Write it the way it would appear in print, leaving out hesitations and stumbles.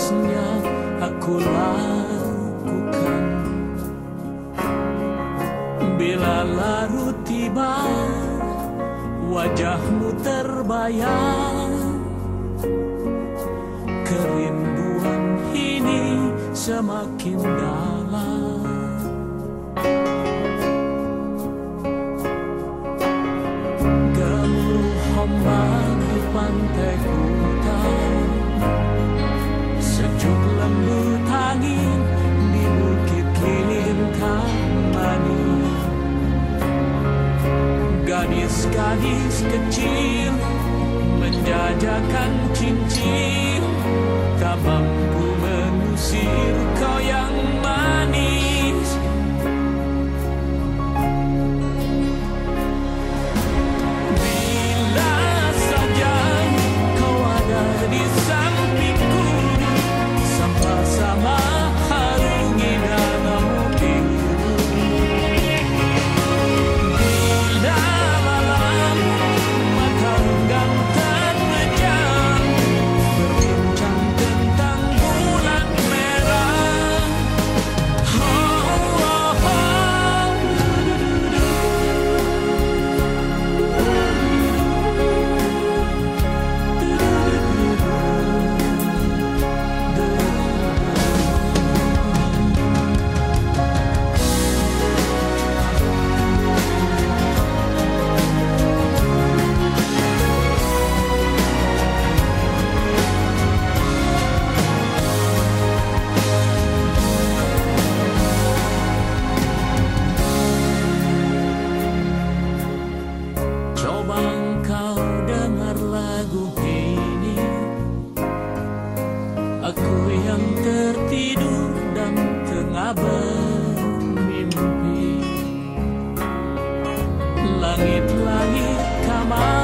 seharusnya aku lakukan. Bila larut tiba, wajahmu terbayang, kerinduan ini semakin dalam. Gemuruh ombak di pantai hutan, sejuk lembut angin di bukit Kintani. Gadis-gadis kecil menjajakan cincin, tak mampu mengusir kau yang manis. Bila saja kau ada di sampingku, sama-sama harungi dalam hidup. Bila malam mata renggang terpejam, berbincang tentang bulan merah. Oh, oh, oh. Coba engkau dengar lagu ini, aku yang tertidur dan tengah bermimpi. Langit-langit kamar